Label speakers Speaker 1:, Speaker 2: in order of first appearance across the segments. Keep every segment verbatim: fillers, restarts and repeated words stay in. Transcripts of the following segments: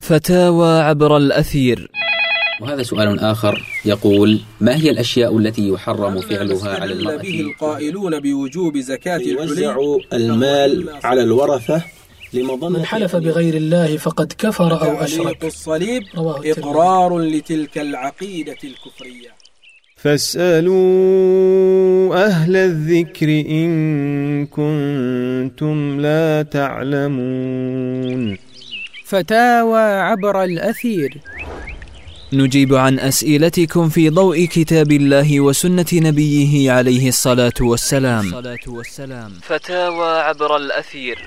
Speaker 1: فتاوى عبر الأثير.
Speaker 2: وهذا سؤال آخر يقول: ما هي الأشياء التي يحرم فعلها على المرأة؟
Speaker 3: به القائلون بوجوب زكاة
Speaker 4: يوزع المال على الورثة.
Speaker 5: من حلف بغير الله فقد كفر أو أشرك.
Speaker 3: الصليب إقرار لتلك العقيدة الكفرية.
Speaker 6: فاسألوا أهل الذكر إن كنتم لا تعلمون.
Speaker 7: فتاوى عبر الأثير.
Speaker 1: نجيب عن أسئلتكم في ضوء كتاب الله وسنة نبيه عليه الصلاة والسلام. فتاوى عبر الأثير.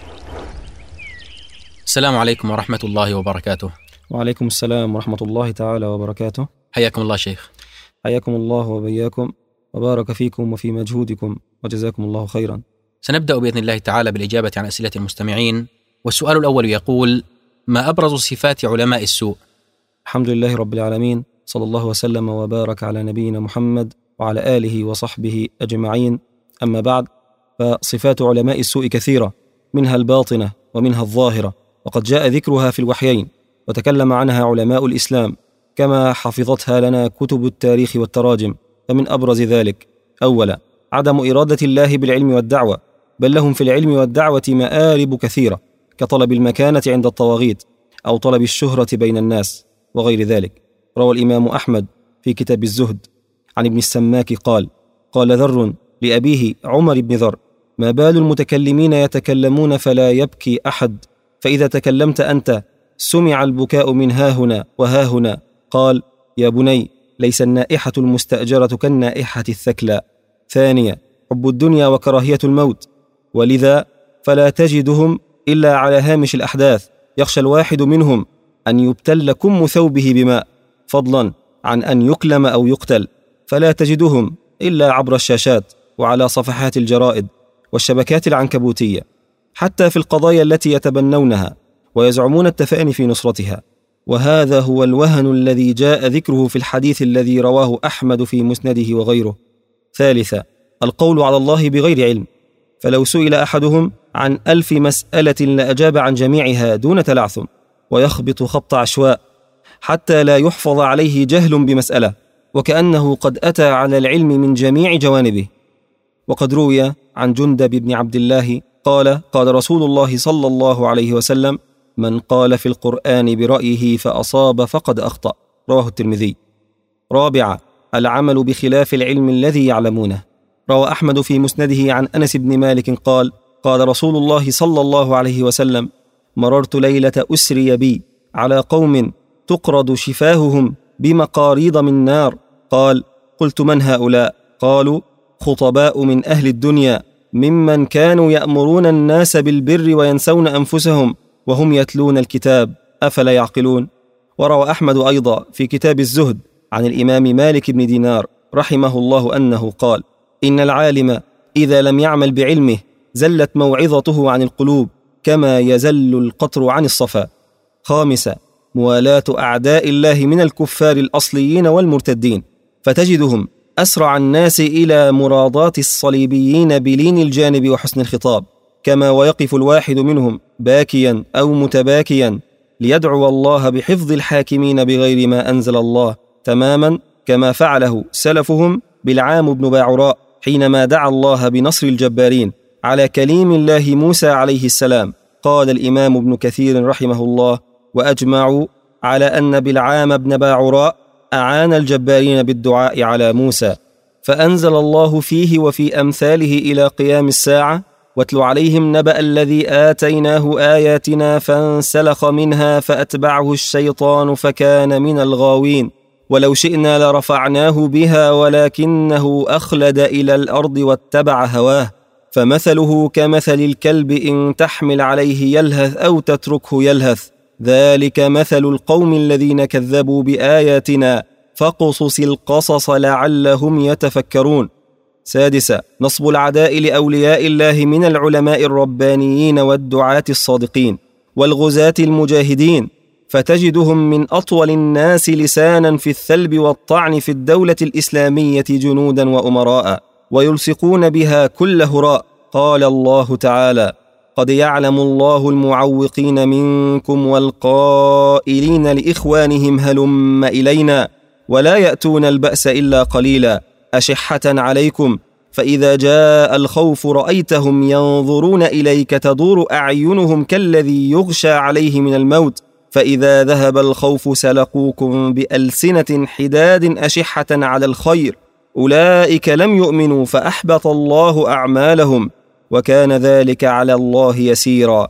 Speaker 2: السلام عليكم ورحمة الله وبركاته.
Speaker 8: وعليكم السلام ورحمة الله تعالى وبركاته.
Speaker 2: حياكم الله شيخ.
Speaker 8: حياكم الله وبياكم وبارك فيكم وفي مجهودكم وجزاكم الله خيرا.
Speaker 2: سنبدأ بإذن الله تعالى بالإجابة عن أسئلة المستمعين، والسؤال الأول يقول: ما أبرز صفات علماء السوء؟
Speaker 8: الحمد لله رب العالمين، صلى الله وسلم وبارك على نبينا محمد وعلى آله وصحبه أجمعين. أما بعد، فصفات علماء السوء كثيرة، منها الباطنة ومنها الظاهرة، وقد جاء ذكرها في الوحيين وتكلم عنها علماء الإسلام كما حفظتها لنا كتب التاريخ والتراجم. فمن أبرز ذلك: أولا، عدم إرادة الله بالعلم والدعوة، بل لهم في العلم والدعوة مآرب كثيرة، كطلب المكانة عند الطواغيت أو طلب الشهرة بين الناس وغير ذلك. روى الإمام أحمد في كتاب الزهد عن ابن السماك قال: قال ذر لأبيه عمر بن ذر: ما بال المتكلمين يتكلمون فلا يبكي أحد، فإذا تكلمت أنت سمع البكاء من هاهنا وهاهنا. قال: يا بني، ليس النائحة المستأجرة كالنائحة الثكلى. ثانية، حب الدنيا وكراهية الموت، ولذا فلا تجدهم إلا على هامش الأحداث، يخشى الواحد منهم أن يبتل كم ثوبه بماء، فضلا عن أن يكلم أو يقتل. فلا تجدهم إلا عبر الشاشات وعلى صفحات الجرائد والشبكات العنكبوتية، حتى في القضايا التي يتبنونها ويزعمون التفاني في نصرتها. وهذا هو الوهن الذي جاء ذكره في الحديث الذي رواه أحمد في مسنده وغيره. ثالثا، القول على الله بغير علم، فلو سئل أحدهم عن ألف مسألة لأجاب عن جميعها دون تلعثم، ويخبط خبط عشواء حتى لا يحفظ عليه جهل بمسألة، وكأنه قد أتى على العلم من جميع جوانبه. وقد روي عن جندب بن عبد الله قال: قال رسول الله صلى الله عليه وسلم: من قال في القرآن برأيه فأصاب فقد أخطأ. رواه الترمذي. رابعا، العمل بخلاف العلم الذي يعلمونه. روى أحمد في مسنده عن أنس بن مالك قال: قال رسول الله صلى الله عليه وسلم: مررت ليلة أسري بي على قوم تقرض شفاههم بمقاريض من نار. قال: قلت: من هؤلاء؟ قالوا: خطباء من أهل الدنيا، ممن كانوا يأمرون الناس بالبر وينسون أنفسهم وهم يتلون الكتاب، أفلا يعقلون. وروى أحمد أيضا في كتاب الزهد عن الإمام مالك بن دينار رحمه الله أنه قال: إن العالم إذا لم يعمل بعلمه زلت موعظته عن القلوب كما يزل القطر عن الصفا. خامسا، موالاة أعداء الله من الكفار الأصليين والمرتدين، فتجدهم أسرع الناس إلى مراضاة الصليبيين بلين الجانب وحسن الخطاب، كما ويقف الواحد منهم باكيا أو متباكيا ليدعو الله بحفظ الحاكمين بغير ما أنزل الله، تماما كما فعله سلفهم بالعام بن باعوراء حينما دعا الله بنصر الجبارين على كليم الله موسى عليه السلام. قال الإمام ابن كثير رحمه الله: وأجمعوا على أن بالعام بن باعوراء أعان الجبارين بالدعاء على موسى، فأنزل الله فيه وفي أمثاله إلى قيام الساعة: واتل عليهم نبأ الذي آتيناه آياتنا فانسلخ منها فأتبعه الشيطان فكان من الغاوين، ولو شئنا لرفعناه بها ولكنه أخلد إلى الأرض واتبع هواه، فمثله كمثل الكلب إن تحمل عليه يلهث أو تتركه يلهث، ذلك مثل القوم الذين كذبوا بآياتنا فاقصص القصص لعلهم يتفكرون. سادسا، نصب العداء لأولياء الله من العلماء الربانيين والدعاة الصادقين والغزاة المجاهدين، فتجدهم من أطول الناس لسانا في الثلب والطعن في الدولة الإسلامية جنودا وأمراء، ويلصقون بها كل هراء. قال الله تعالى: قد يعلم الله المعوقين منكم والقائلين لإخوانهم هلم إلينا ولا يأتون البأس إلا قليلا أشحة عليكم فإذا جاء الخوف رأيتهم ينظرون إليك تدور أعينهم كالذي يغشى عليه من الموت فإذا ذهب الخوف سلقوكم بألسنة حداد أشحة على الخير أولئك لم يؤمنوا فأحبط الله أعمالهم وكان ذلك على الله يسيرا.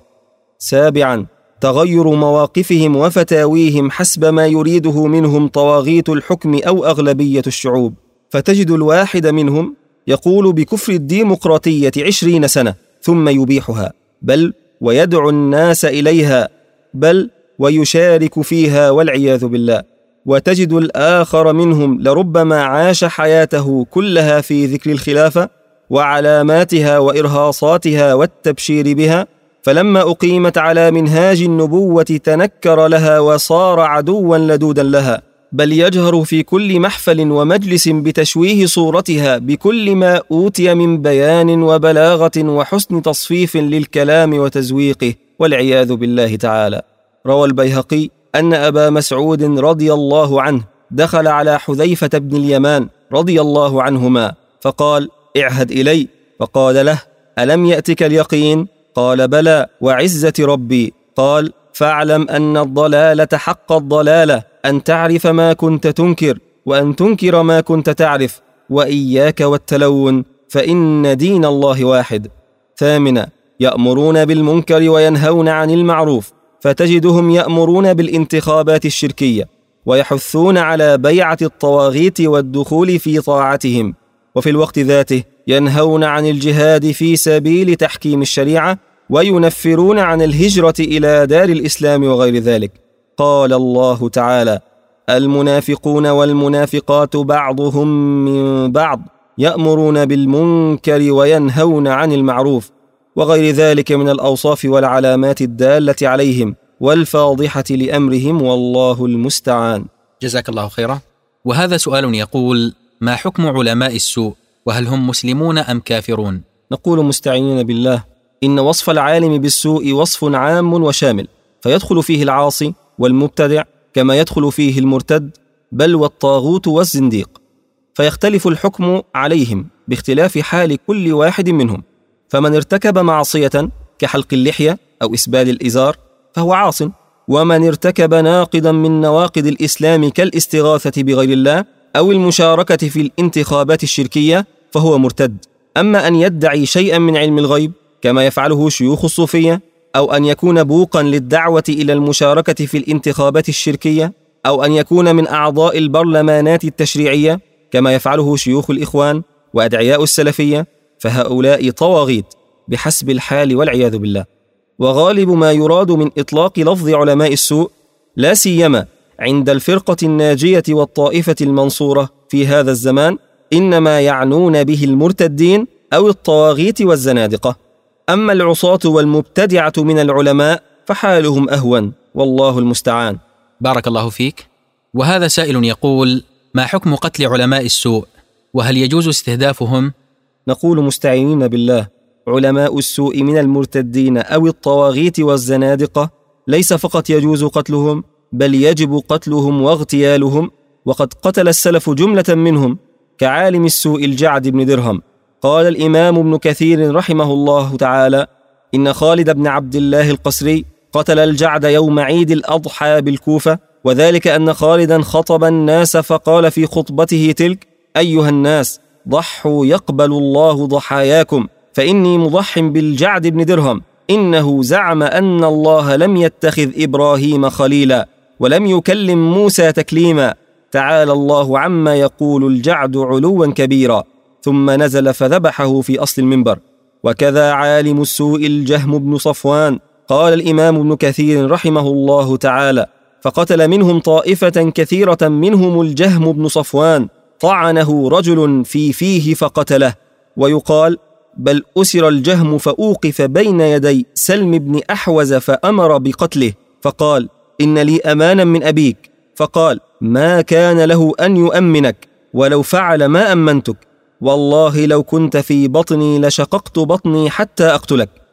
Speaker 8: سابعا تغير مواقفهم وفتاويهم حسب ما يريده منهم طواغيت الحكم أو أغلبية الشعوب، فتجد الواحد منهم يقول بكفر الديمقراطية عشرين سنة ثم يبيحها، بل ويدعو الناس إليها، بل ويشارك فيها والعياذ بالله. وتجد الآخر منهم لربما عاش حياته كلها في ذكر الخلافة وعلاماتها وإرهاصاتها والتبشير بها، فلما أقيمت على منهاج النبوة تنكر لها وصار عدوا لدودا لها، بل يجهر في كل محفل ومجلس بتشويه صورتها بكل ما أوتي من بيان وبلاغة وحسن تصفيف للكلام وتزويقه والعياذ بالله تعالى. روى البيهقي أن أبا مسعود رضي الله عنه دخل على حذيفة بن اليمان رضي الله عنهما فقال: اعهد إلي. فقال له: ألم يأتك اليقين؟ قال: بلى وعزة ربي. قال: فاعلم أن الضلالة حق الضلالة أن تعرف ما كنت تنكر وأن تنكر ما كنت تعرف، وإياك والتلون فإن دين الله واحد. ثامنا يأمرون بالمنكر وينهون عن المعروف، فتجدهم يأمرون بالانتخابات الشركية ويحثون على بيعة الطواغيت والدخول في طاعتهم، وفي الوقت ذاته ينهون عن الجهاد في سبيل تحكيم الشريعة وينفرون عن الهجرة إلى دار الإسلام وغير ذلك. قال الله تعالى: المنافقون والمنافقات بعضهم من بعض يأمرون بالمنكر وينهون عن المعروف، وغير ذلك من الأوصاف والعلامات الدالة عليهم والفاضحة لأمرهم، والله المستعان.
Speaker 2: جزاك الله خيرا. وهذا سؤال يقول: ما حكم علماء السوء، وهل هم مسلمون أم كافرون؟
Speaker 8: نقول مستعينين بالله: إن وصف العالم بالسوء وصف عام وشامل، فيدخل فيه العاصي والمبتدع كما يدخل فيه المرتد، بل والطاغوت والزنديق، فيختلف الحكم عليهم باختلاف حال كل واحد منهم. فمن ارتكب معصية كحلق اللحية أو إسبال الإزار فهو عاص، ومن ارتكب ناقضا من نواقض الإسلام كالاستغاثة بغير الله أو المشاركة في الانتخابات الشركية فهو مرتد. أما أن يدعي شيئا من علم الغيب كما يفعله شيوخ الصوفية، أو أن يكون بوقا للدعوة إلى المشاركة في الانتخابات الشركية، أو أن يكون من أعضاء البرلمانات التشريعية كما يفعله شيوخ الإخوان وأدعياء السلفية، فهؤلاء طواغيت بحسب الحال والعياذ بالله. وغالب ما يراد من إطلاق لفظ علماء السوء، لا سيما عند الفرقة الناجية والطائفة المنصورة في هذا الزمان، إنما يعنون به المرتدين أو الطواغيت والزنادقة. أما العصاة والمبتدعة من العلماء فحالهم أهون، والله المستعان.
Speaker 2: بارك الله فيك. وهذا سائل يقول: ما حكم قتل علماء السوء، وهل يجوز استهدافهم؟
Speaker 8: نقول مستعينين بالله: علماء السوء من المرتدين أو الطواغيت والزنادقة ليس فقط يجوز قتلهم، بل يجب قتلهم واغتيالهم، وقد قتل السلف جملة منهم كعالم السوء الجعد بن درهم. قال الإمام ابن كثير رحمه الله تعالى: إن خالد بن عبد الله القسري قتل الجعد يوم عيد الأضحى بالكوفة، وذلك أن خالدا خطب الناس فقال في خطبته تلك: أيها الناس، ضحوا يقبل الله ضحاياكم، فإني مضح بالجعد بن درهم، إنه زعم أن الله لم يتخذ إبراهيم خليلا ولم يكلم موسى تكليما، تعالى الله عما يقول الجعد علوا كبيرا. ثم نزل فذبحه في أصل المنبر. وكذا عالم السوء الجهم بن صفوان، قال الإمام ابن كثير رحمه الله تعالى: فقتل منهم طائفة كثيرة، منهم الجهم بن صفوان، طعنه رجل في فيه فقتله. ويقال: بل أسر الجهم فأوقف بين يدي سلم بن أحوز فأمر بقتله، فقال: إن لي أمانا من أبيك، فقال: ما كان له أن يؤمنك، ولو فعل ما أمنتك، والله لو كنت في بطني لشققت بطني حتى أقتلك.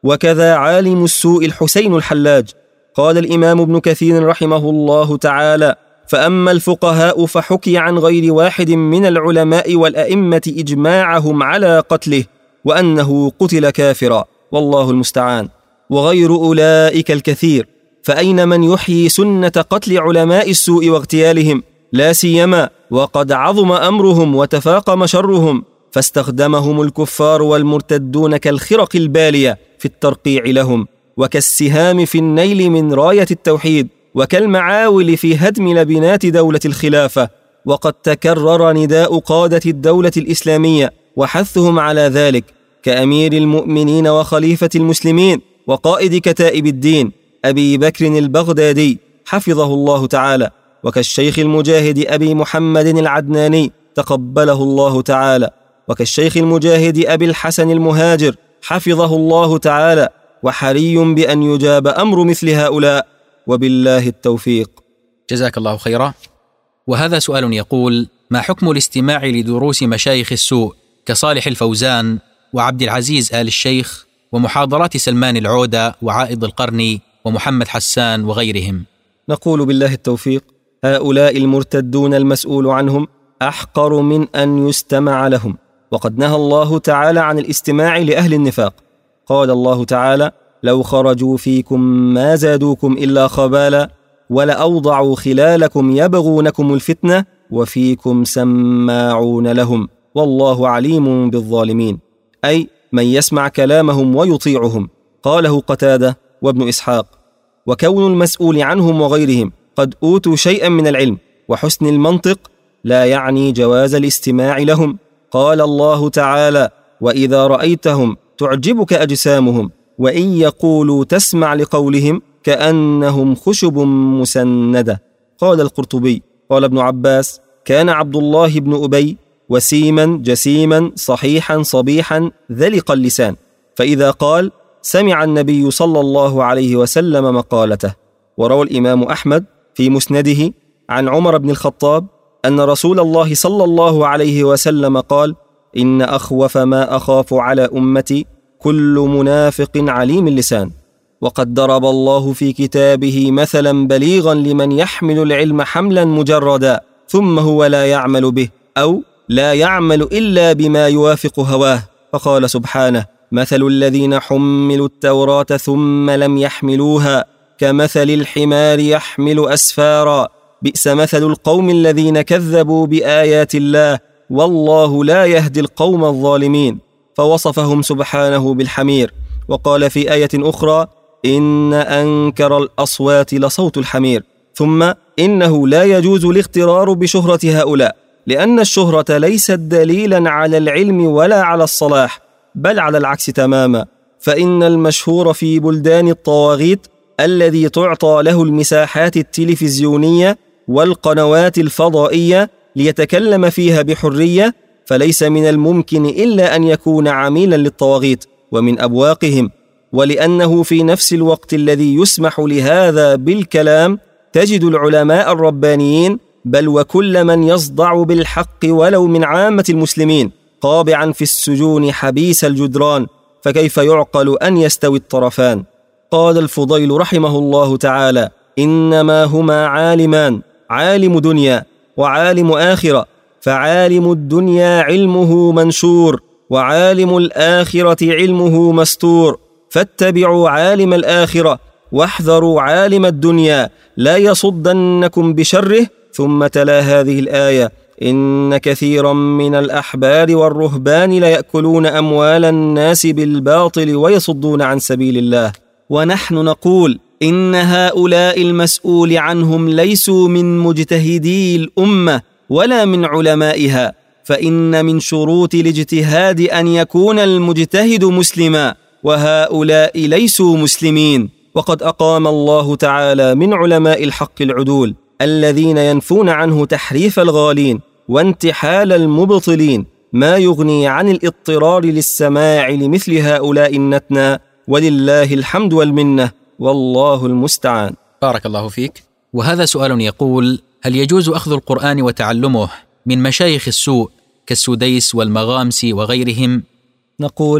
Speaker 8: وكذا عالم السوء الحسين الحلاج. قال الإمام ابن كثير رحمه الله تعالى: فأما الفقهاء فحكي عن غير واحد من العلماء والأئمة إجماعهم على قتله وأنه قتل كافرا، والله المستعان، وغير أولئك الكثير. فأين من يحيي سنة قتل علماء السوء واغتيالهم، لا سيما وقد عظم أمرهم وتفاقم شرهم، فاستخدمهم الكفار والمرتدون كالخرق البالية في الترقيع لهم، وكالسهام في النيل من راية التوحيد، وكالمعاول في هدم لبنات دولة الخلافة. وقد تكرر نداء قادة الدولة الإسلامية وحثهم على ذلك، كأمير المؤمنين وخليفة المسلمين وقائد كتائب الدين أبي بكر البغدادي حفظه الله تعالى، وكالشيخ المجاهد أبي محمد العدناني تقبله الله تعالى، وكالشيخ المجاهد أبي الحسن المهاجر حفظه الله تعالى. وحري بأن يجاب أمر مثل هؤلاء، وبالله التوفيق.
Speaker 2: جزاك الله خيرا. وهذا سؤال يقول: ما حكم الاستماع لدروس مشايخ السوء كصالح الفوزان وعبد العزيز آل الشيخ ومحاضرات سلمان العودة وعائض القرني ومحمد حسان وغيرهم؟
Speaker 8: نقول بالله التوفيق: هؤلاء المرتدون المسؤول عنهم أحقر من أن يستمع لهم، وقد نهى الله تعالى عن الاستماع لأهل النفاق. قال الله تعالى: لو خرجوا فيكم ما زادوكم إلا خبالا ولأوضعوا خلالكم يبغونكم الفتنة وفيكم سماعون لهم والله عليم بالظالمين، أي من يسمع كلامهم ويطيعهم. قاله قتادة وابن إسحاق. وكون المسؤول عنهم وغيرهم قد أوتوا شيئا من العلم وحسن المنطق لا يعني جواز الاستماع لهم. قال الله تعالى: وإذا رأيتهم تعجبك أجسامهم وإن يقولوا تسمع لقولهم كأنهم خشب مسندة. قال القرطبي. قال ابن عباس: كان عبد الله بن أبي وسيما جسيما صحيحا صبيحا ذلق اللسان، فإذا قال سمع النبي صلى الله عليه وسلم مقالته. وروى الإمام أحمد في مسنده عن عمر بن الخطاب أن رسول الله صلى الله عليه وسلم قال: إن أخوف ما أخاف على أمتي كل منافق عليم اللسان. وقد ضرب الله في كتابه مثلا بليغا لمن يحمل العلم حملا مجردا ثم هو لا يعمل به أو لا يعمل إلا بما يوافق هواه، فقال سبحانه: مثل الذين حملوا التوراة ثم لم يحملوها كمثل الحمار يحمل أسفارا بئس مثل القوم الذين كذبوا بآيات الله والله لا يهدي القوم الظالمين. فوصفهم سبحانه بالحمير. وقال في آية أخرى: إن أنكر الأصوات لصوت الحمير. ثم إنه لا يجوز الاغترار بشهرة هؤلاء، لأن الشهرة ليست دليلا على العلم ولا على الصلاح، بل على العكس تماما. فإن المشهور في بلدان الطواغيت الذي تعطى له المساحات التلفزيونية والقنوات الفضائية ليتكلم فيها بحرية، فليس من الممكن إلا أن يكون عميلا للطواغيت ومن أبواقهم. ولأنه في نفس الوقت الذي يسمح لهذا بالكلام تجد العلماء الربانيين بل وكل من يصدع بالحق ولو من عامة المسلمين قابعا في السجون حبيس الجدران، فكيف يعقل أن يستوي الطرفان؟ قال الفضيل رحمه الله تعالى: إنما هما عالمان، عالم دنيا وعالم آخرة، فعالم الدنيا علمه منشور وعالم الآخرة علمه مستور، فاتبعوا عالم الآخرة واحذروا عالم الدنيا لا يصدنكم بشره. ثم تلا هذه الآية: إن كثيرا من الأحبار والرهبان ليأكلون أموال الناس بالباطل ويصدون عن سبيل الله. ونحن نقول إن هؤلاء المسؤول عنهم ليسوا من مجتهدي الأمة ولا من علمائها، فإن من شروط الاجتهاد أن يكون المجتهد مسلما، وهؤلاء ليسوا مسلمين. وقد أقام الله تعالى من علماء الحق العدول الذين ينفون عنه تحريف الغالين وانتحال المبطلين ما يغني عن الاضطرار للسماع لمثل هؤلاء النتنا، ولله الحمد والمنة، والله المستعان.
Speaker 2: بارك الله فيك. وهذا سؤال يقول: هل يجوز أخذ القرآن وتعلمه من مشايخ السوء كالسديس والمغامسي وغيرهم؟
Speaker 8: نقول: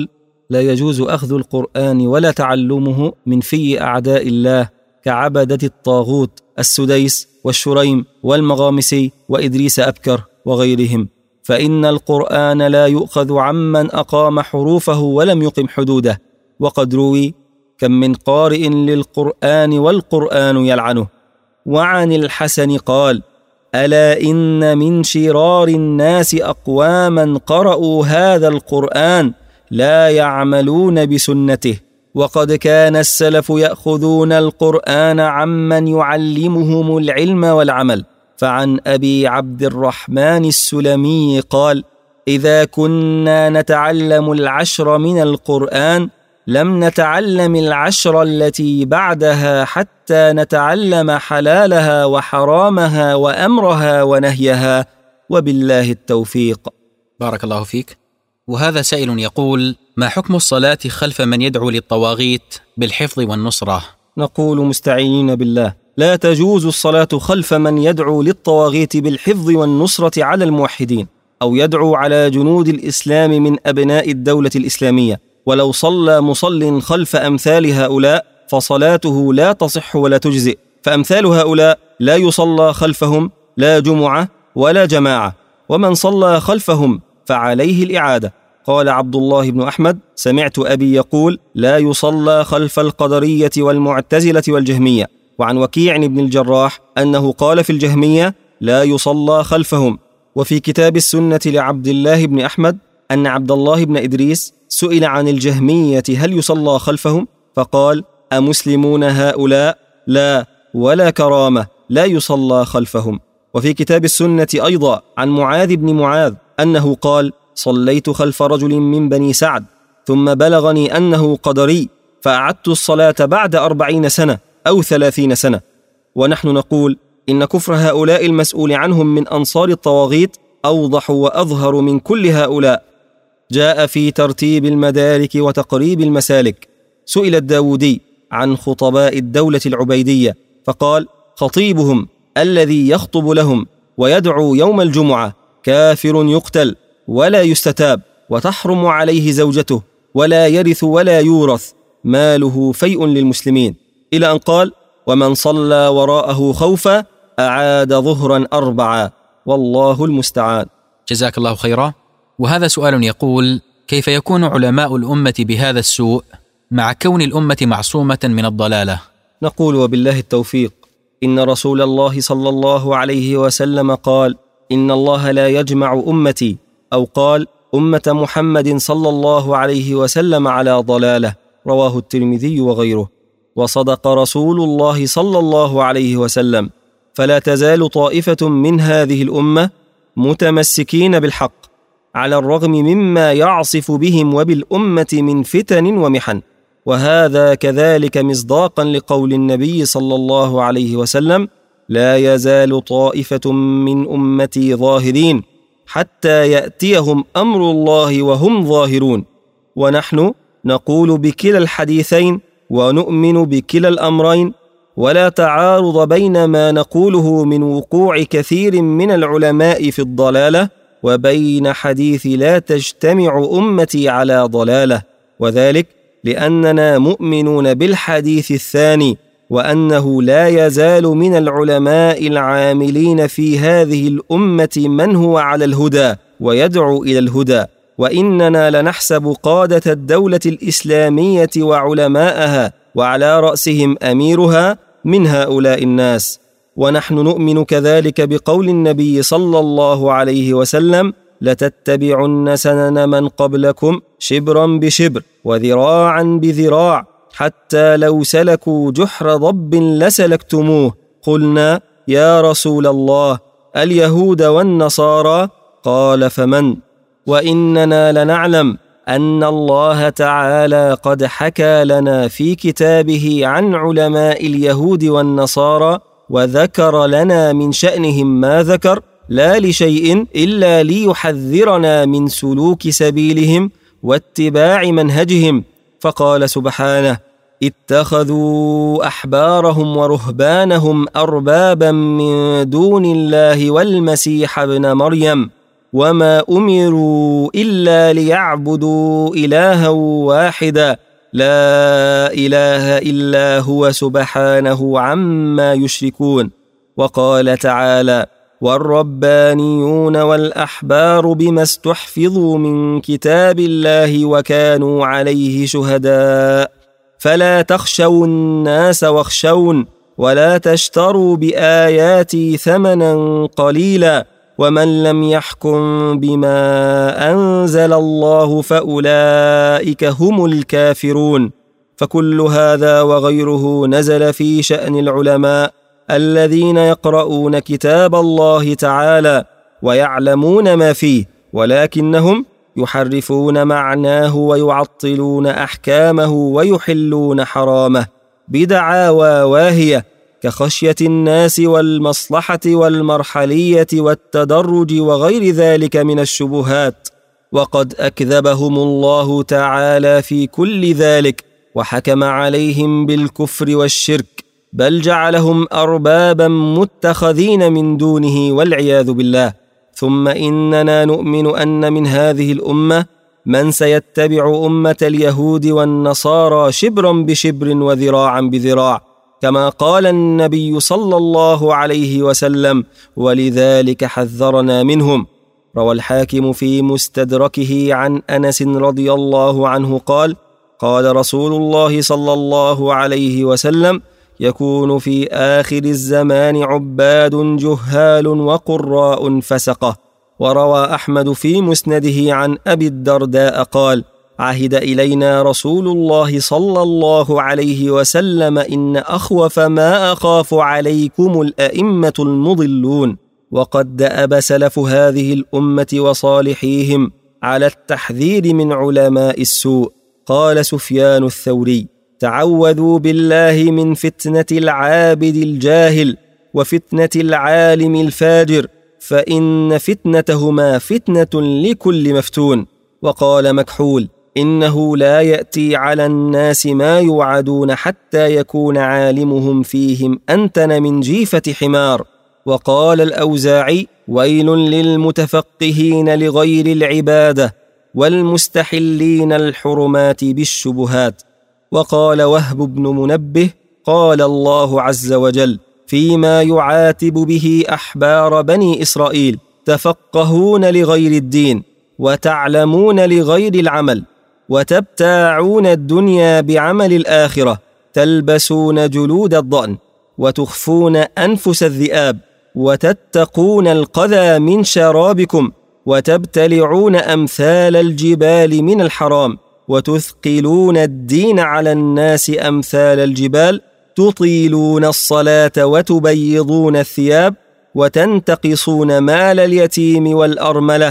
Speaker 8: لا يجوز أخذ القرآن ولا تعلمه من في أعداء الله كعبدة الطاغوت السديس والشريم والمغامسي وإدريس أبكر وغيرهم، فإن القرآن لا يؤخذ عمن أقام حروفه ولم يقم حدوده. وقد روي: كم من قارئ للقرآن والقرآن يلعنه. وعن الحسن قال: ألا إن من شرار الناس أقواما قرأوا هذا القرآن لا يعملون بسنته، وقد كان السلف يأخذون القرآن عمن يعلمهم العلم والعمل. فعن أبي عبد الرحمن السلمي قال: إذا كنا نتعلم العشر من القرآن لم نتعلم العشر التي بعدها حتى نتعلم حلالها وحرامها وأمرها ونهيها، وبالله التوفيق.
Speaker 2: بارك الله فيك. وهذا سائل يقول: ما حكم الصلاة خلف من يدعو للطواغيت بالحفظ والنصرة؟
Speaker 8: نقول مستعينين بالله: لا تجوز الصلاة خلف من يدعو للطواغيت بالحفظ والنصرة على الموحدين، أو يدعو على جنود الإسلام من أبناء الدولة الإسلامية. ولو صلى مصل خلف أمثال هؤلاء فصلاته لا تصح ولا تجزئ، فأمثال هؤلاء لا يصلى خلفهم لا جمعة ولا جماعة، ومن صلى خلفهم فعليه الإعادة. قال عبد الله بن أحمد: سمعت أبي يقول: لا يصلى خلف القدرية والمعتزلة والجهمية. وعن وكيع بن الجراح أنه قال في الجهمية: لا يصلى خلفهم. وفي كتاب السنة لعبد الله بن أحمد أن عبد الله بن إدريس سئل عن الجهمية هل يصلى خلفهم؟ فقال: أمسلمون هؤلاء؟ لا، ولا كرامة، لا يصلى خلفهم. وفي كتاب السنة أيضا عن معاذ بن معاذ أنه قال: صليت خلف رجل من بني سعد ثم بلغني أنه قدري فأعدت الصلاة بعد أربعين سنة أو ثلاثين سنة. ونحن نقول إن كفر هؤلاء المسؤول عنهم من أنصار الطواغيت أوضح وأظهر من كل هؤلاء. جاء في ترتيب المدارك وتقريب المسالك: سئل الداودي عن خطباء الدولة العبيدية فقال: خطيبهم الذي يخطب لهم ويدعو يوم الجمعة كافر يقتل ولا يستتاب، وتحرم عليه زوجته، ولا يرث ولا يورث، ماله فيء للمسلمين، إلى أن قال: ومن صلى وراءه خوفا أعاد ظهرا أربعا، والله المستعان.
Speaker 2: جزاك الله خيرا. وهذا سؤال يقول: كيف يكون علماء الأمة بهذا السوء مع كون الأمة معصومة من الضلالة؟
Speaker 8: نقول وبالله التوفيق: إن رسول الله صلى الله عليه وسلم قال: إن الله لا يجمع أمتي، أو قال: أمة محمد صلى الله عليه وسلم على ضلالة، رواه الترمذي وغيره. وصدق رسول الله صلى الله عليه وسلم: فلا تزال طائفة من هذه الأمة متمسكين بالحق على الرغم مما يعصف بهم وبالأمة من فتن ومحن. وهذا كذلك مصداقا لقول النبي صلى الله عليه وسلم: لا يزال طائفة من أمتي ظاهرين حتى يأتيهم أمر الله وهم ظاهرون. ونحن نقول بكلا الحديثين ونؤمن بكلا الأمرين، ولا تعارض بين ما نقوله من وقوع كثير من العلماء في الضلالة وبين حديث لا تجتمع أمتي على ضلالة، وذلك لأننا مؤمنون بالحديث الثاني، وأنه لا يزال من العلماء العاملين في هذه الأمة من هو على الهدى ويدعو إلى الهدى، وإننا لنحسب قادة الدولة الإسلامية وعلماءها وعلى رأسهم أميرها من هؤلاء الناس. ونحن نؤمن كذلك بقول النبي صلى الله عليه وسلم: لتتبعن سنن من قبلكم شبرا بشبر وذراعا بذراع حتى لو سلكوا جحر ضب لسلكتموه. قلنا: يا رسول الله، اليهود والنصارى؟ قال: فمن؟ وإننا لنعلم أن الله تعالى قد حكى لنا في كتابه عن علماء اليهود والنصارى وذكر لنا من شأنهم ما ذكر، لا لشيء إلا ليحذرنا من سلوك سبيلهم واتباع منهجهم. فقال سبحانه: اتخذوا أحبارهم ورهبانهم أربابا من دون الله والمسيح ابن مريم. وما أمروا إلا ليعبدوا إلها واحدا لا إله إلا هو سبحانه عما يشركون. وقال تعالى: والربانيون والأحبار بما استحفظوا من كتاب الله وكانوا عليه شهداء فلا تخشوا الناس واخشون ولا تشتروا بآياتي ثمنا قليلا ومن لم يحكم بما أنزل الله فأولئك هم الكافرون. فكل هذا وغيره نزل في شأن العلماء الذين يقرؤون كتاب الله تعالى ويعلمون ما فيه، ولكنهم يحرفون معناه ويعطلون أحكامه ويحلون حرامه بدعاوى واهية كخشية الناس والمصلحة والمرحلية والتدرج وغير ذلك من الشبهات. وقد أكذبهم الله تعالى في كل ذلك وحكم عليهم بالكفر والشرك، بل جعلهم أربابا متخذين من دونه والعياذ بالله. ثم إننا نؤمن أن من هذه الأمة من سيتبع أمة اليهود والنصارى شبرا بشبر وذراعا بذراع، كما قال النبي صلى الله عليه وسلم: ولذلك حذرنا منهم. روى الحاكم في مستدركه عن أنس رضي الله عنه قال: قال رسول الله صلى الله عليه وسلم: يكون في آخر الزمان عباد جهال وقراء فسقة. وروى أحمد في مسنده عن أبي الدرداء قال: عهد إلينا رسول الله صلى الله عليه وسلم: إن أخوف ما أخاف عليكم الأئمة المضلون. وقد دأب سلف هذه الأمة وصالحيهم على التحذير من علماء السوء. قال سفيان الثوري: تعوذوا بالله من فتنة العابد الجاهل وفتنة العالم الفاجر، فإن فتنتهما فتنة لكل مفتون. وقال مكحول: إنه لا يأتي على الناس ما يوعدون حتى يكون عالمهم فيهم أنتن من جيفة حمار. وقال الأوزاعي: ويل للمتفقهين لغير العبادة والمستحلين الحرمات بالشبهات. وقال وهب بن منبه: قال الله عز وجل فيما يعاتب به أحبار بني إسرائيل: تفقهون لغير الدين وتعلمون لغير العمل وتبتاعون الدنيا بعمل الآخرة، تلبسون جلود الضأن وتخفون أنفس الذئاب وتتقون القذى من شرابكم وتبتلعون أمثال الجبال من الحرام وتثقلون الدين على الناس أمثال الجبال، تطيلون الصلاة وتبيضون الثياب وتنتقصون مال اليتيم والأرملة،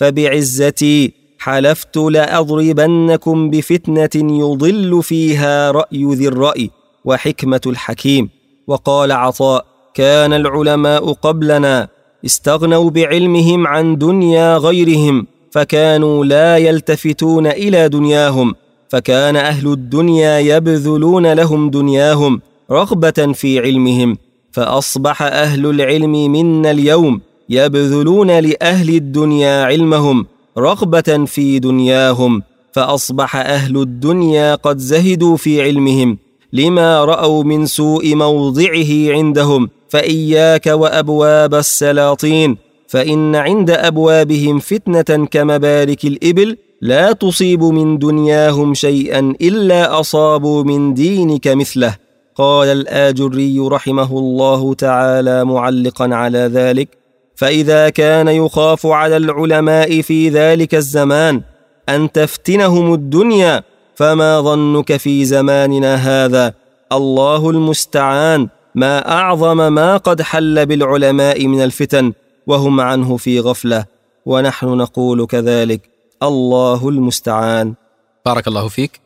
Speaker 8: فبعزتي حلفت لأضربنكم بفتنة يضل فيها رأي ذي الرأي وحكمة الحكيم. وقال عطاء: كان العلماء قبلنا استغنوا بعلمهم عن دنيا غيرهم، فكانوا لا يلتفتون إلى دنياهم، فكان أهل الدنيا يبذلون لهم دنياهم رغبة في علمهم، فأصبح أهل العلم منا اليوم يبذلون لأهل الدنيا علمهم رغبة في دنياهم، فأصبح أهل الدنيا قد زهدوا في علمهم لما رأوا من سوء موضعه عندهم. فإياك وأبواب السلاطين، فإن عند أبوابهم فتنة كمبارك الإبل لا تصيب من دنياهم شيئا إلا أصابوا من دينك مثله. قال الآجري رحمه الله تعالى معلقا على ذلك: فإذا كان يخاف على العلماء في ذلك الزمان أن تفتنهم الدنيا، فما ظنك في زماننا هذا؟ الله المستعان، ما أعظم ما قد حل بالعلماء من الفتن وهم عنه في غفلة، ونحن نقول كذلك. الله المستعان.
Speaker 2: بارك الله فيك.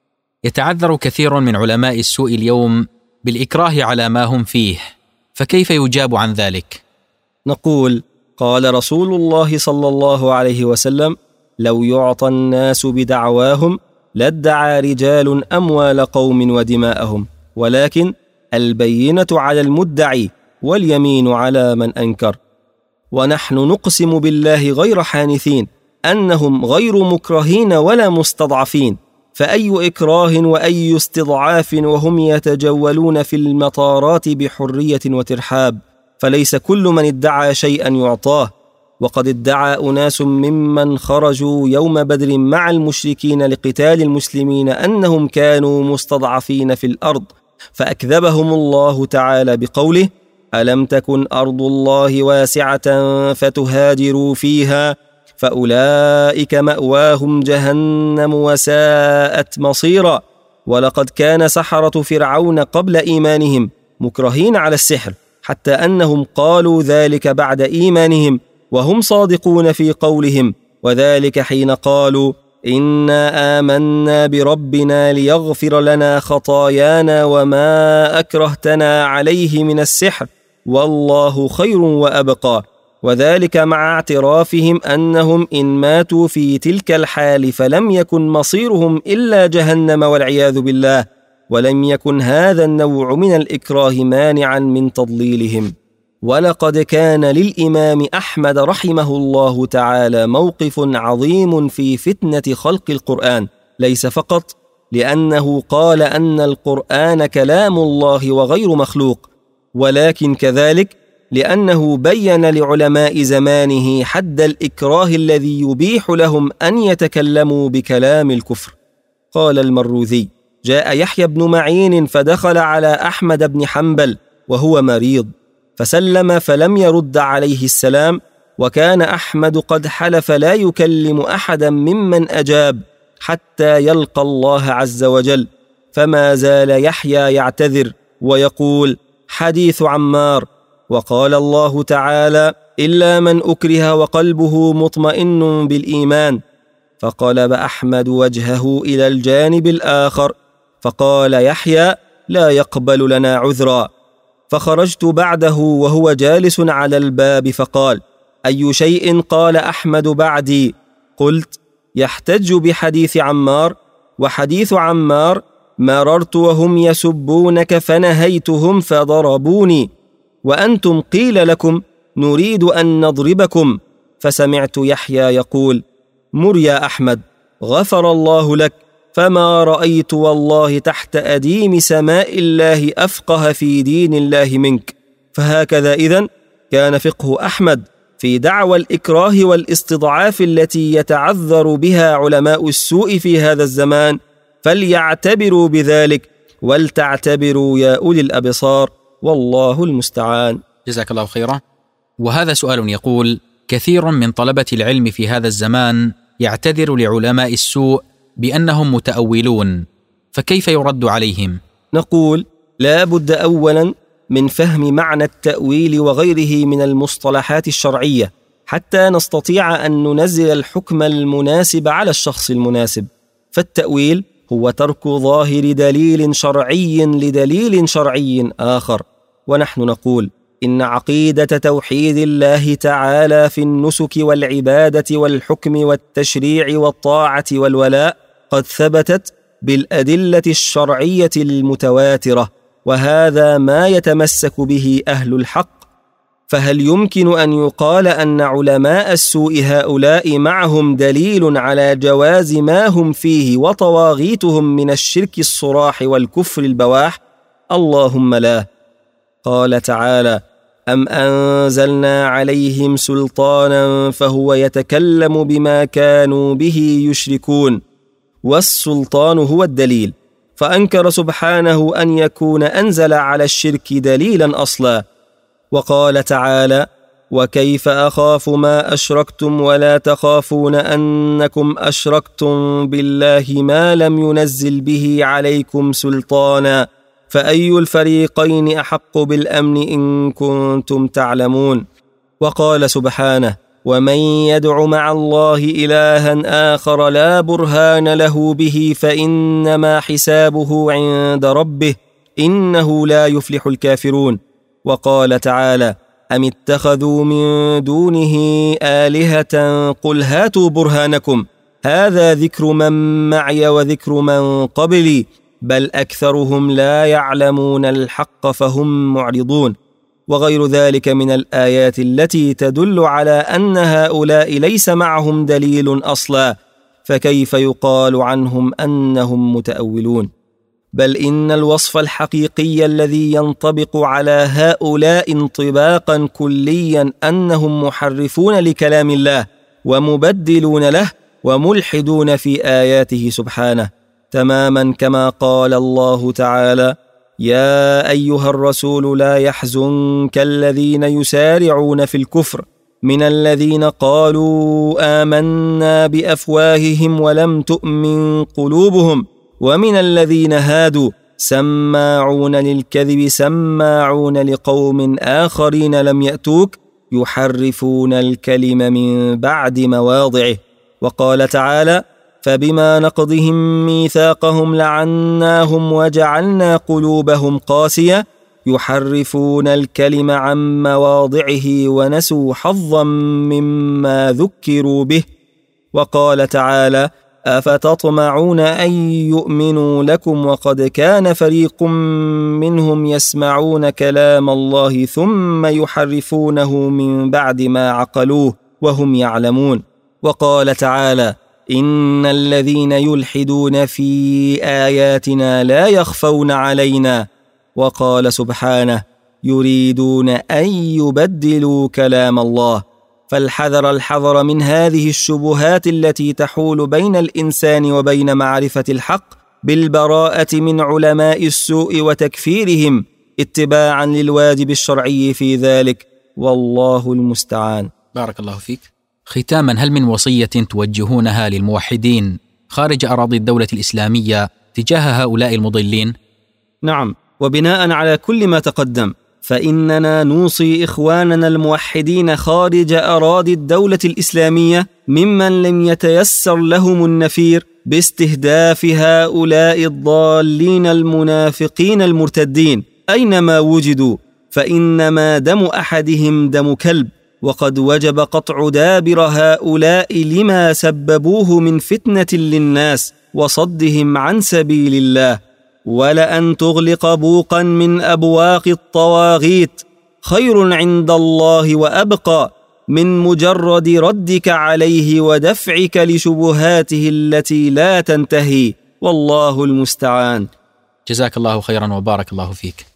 Speaker 2: يتعذر كثير من علماء السوء اليوم بالإكراه على ما هم فيه، فكيف يجاب عن ذلك؟
Speaker 8: نقول: قال رسول الله صلى الله عليه وسلم: لو يعطى الناس بدعواهم لادعى رجال أموال قوم ودماءهم، ولكن البينة على المدعي واليمين على من أنكر. ونحن نقسم بالله غير حانثين أنهم غير مكرهين ولا مستضعفين، فأي إكراه وأي استضعاف وهم يتجولون في المطارات بحرية وترحاب، فليس كل من ادعى شيئا يعطاه. وقد ادعى أناس ممن خرجوا يوم بدر مع المشركين لقتال المسلمين أنهم كانوا مستضعفين في الأرض، فأكذبهم الله تعالى بقوله: ألم تكن أرض الله واسعة فتهاجروا فيها فأولئك مأواهم جهنم وساءت مصيرا. ولقد كان سحرة فرعون قبل إيمانهم مكرهين على السحر، حتى أنهم قالوا ذلك بعد إيمانهم وهم صادقون في قولهم، وذلك حين قالوا: إنا آمنا بربنا ليغفر لنا خطايانا وما أكرهتنا عليه من السحر والله خير وأبقى. وذلك مع اعترافهم أنهم إن ماتوا في تلك الحال فلم يكن مصيرهم إلا جهنم والعياذ بالله، ولم يكن هذا النوع من الإكراه مانعا من تضليلهم. ولقد كان للإمام أحمد رحمه الله تعالى موقف عظيم في فتنة خلق القرآن، ليس فقط لأنه قال أن القرآن كلام الله وغير مخلوق، ولكن كذلك لأنه بين لعلماء زمانه حد الإكراه الذي يبيح لهم أن يتكلموا بكلام الكفر. قال المروذي: جاء يحيى بن معين فدخل على أحمد بن حنبل وهو مريض، فسلم فلم يرد عليه السلام، وكان أحمد قد حلف لا يكلم أحدا ممن أجاب حتى يلقى الله عز وجل، فما زال يحيى يعتذر ويقول: حديث عمار. وقال الله تعالى: إلا من أكره وقلبه مطمئن بالإيمان. فقلب أحمد وجهه إلى الجانب الآخر فقال يحيى: لا يقبل لنا عذرا. فخرجت بعده وهو جالس على الباب فقال: أي شيء قال أحمد بعدي؟ قلت: يحتج بحديث عمار، وحديث عمار مررت وهم يسبونك فنهيتهم فضربوني، وأنتم قيل لكم نريد أن نضربكم. فسمعت يحيى يقول: مر يا أحمد غفر الله لك، فما رأيت والله تحت أديم سماء الله أفقه في دين الله منك. فهكذا إذن كان فقه أحمد في دعوى الإكراه والاستضعاف التي يتعذر بها علماء السوء في هذا الزمان، فليعتبروا بذلك ولتعتبروا يا أولي الأبصار، والله المستعان.
Speaker 2: جزاك الله خيرا. وهذا سؤال يقول: كثير من طلبة العلم في هذا الزمان يعتذر لعلماء السوء بأنهم متأولون، فكيف يرد عليهم؟
Speaker 8: نقول: لا بد أولا من فهم معنى التأويل وغيره من المصطلحات الشرعية حتى نستطيع أن ننزل الحكم المناسب على الشخص المناسب. فالتأويل هو ترك ظاهر دليل شرعي لدليل شرعي آخر، ونحن نقول إن عقيدة توحيد الله تعالى في النسك والعبادة والحكم والتشريع والطاعة والولاء قد ثبتت بالأدلة الشرعية المتواترة، وهذا ما يتمسك به أهل الحق. فهل يمكن أن يقال أن علماء السوء هؤلاء معهم دليل على جواز ما هم فيه وطواغيتهم من الشرك الصراح والكفر البواح؟ اللهم لا. قال تعالى: أم أنزلنا عليهم سلطانا فهو يتكلم بما كانوا به يشركون. والسلطان هو الدليل، فأنكر سبحانه أن يكون أنزل على الشرك دليلا أصلا. وقال تعالى: وكيف أخاف ما أشركتم ولا تخافون أنكم أشركتم بالله ما لم ينزل به عليكم سلطانا فأي الفريقين أحق بالأمن إن كنتم تعلمون. وقال سبحانه: ومن يدع مع الله إلها آخر لا برهان له به فإنما حسابه عند ربه إنه لا يفلح الكافرون. وقال تعالى: أم اتخذوا من دونه آلهة قل هاتوا برهانكم هذا ذكر من معي وذكر من قبلي بل أكثرهم لا يعلمون الحق فهم معرضون. وغير ذلك من الآيات التي تدل على أن هؤلاء ليس معهم دليل أصلا، فكيف يقال عنهم أنهم متأولون؟ بل إن الوصف الحقيقي الذي ينطبق على هؤلاء انطباقا كليا أنهم محرفون لكلام الله ومبدلون له وملحدون في آياته سبحانه، تماما كما قال الله تعالى: يا أيها الرسول لا يحزنك الذين يسارعون في الكفر من الذين قالوا آمنا بأفواههم ولم تؤمن قلوبهم ومن الذين هادوا سماعون للكذب سماعون لقوم آخرين لم يأتوك يحرفون الكلم من بعد مواضعه. وقال تعالى: فبما نقضهم ميثاقهم لعناهم وجعلنا قلوبهم قاسية يحرفون الكلم عن مواضعه ونسوا حظا مما ذكروا به. وقال تعالى: أفتطمعون أن يؤمنوا لكم وقد كان فريق منهم يسمعون كلام الله ثم يحرفونه من بعد ما عقلوه وهم يعلمون. وقال تعالى: إن الذين يلحدون في آياتنا لا يخفون علينا. وقال سبحانه: يريدون أن يبدلوا كلام الله. فالحذر الحذر من هذه الشبهات التي تحول بين الإنسان وبين معرفة الحق بالبراءة من علماء السوء وتكفيرهم اتباعا للواجب الشرعي في ذلك، والله المستعان.
Speaker 2: بارك الله فيك. ختاما، هل من وصية توجهونها للموحدين خارج أراضي الدولة الإسلامية تجاه هؤلاء المضلين؟
Speaker 8: نعم، وبناء على كل ما تقدم فإننا نوصي إخواننا الموحدين خارج أراضي الدولة الإسلامية ممن لم يتيسر لهم النفير باستهداف هؤلاء الضالين المنافقين المرتدين أينما وجدوا، فإنما دم أحدهم دم كلب، وقد وجب قطع دابر هؤلاء لما سببوه من فتنة للناس وصدهم عن سبيل الله. ولأن تغلق بوقا من أبواق الطواغيت خير عند الله وأبقى من مجرد ردك عليه ودفعك لشبهاته التي لا تنتهي، والله المستعان.
Speaker 2: جزاك الله خيرا وبارك الله فيك.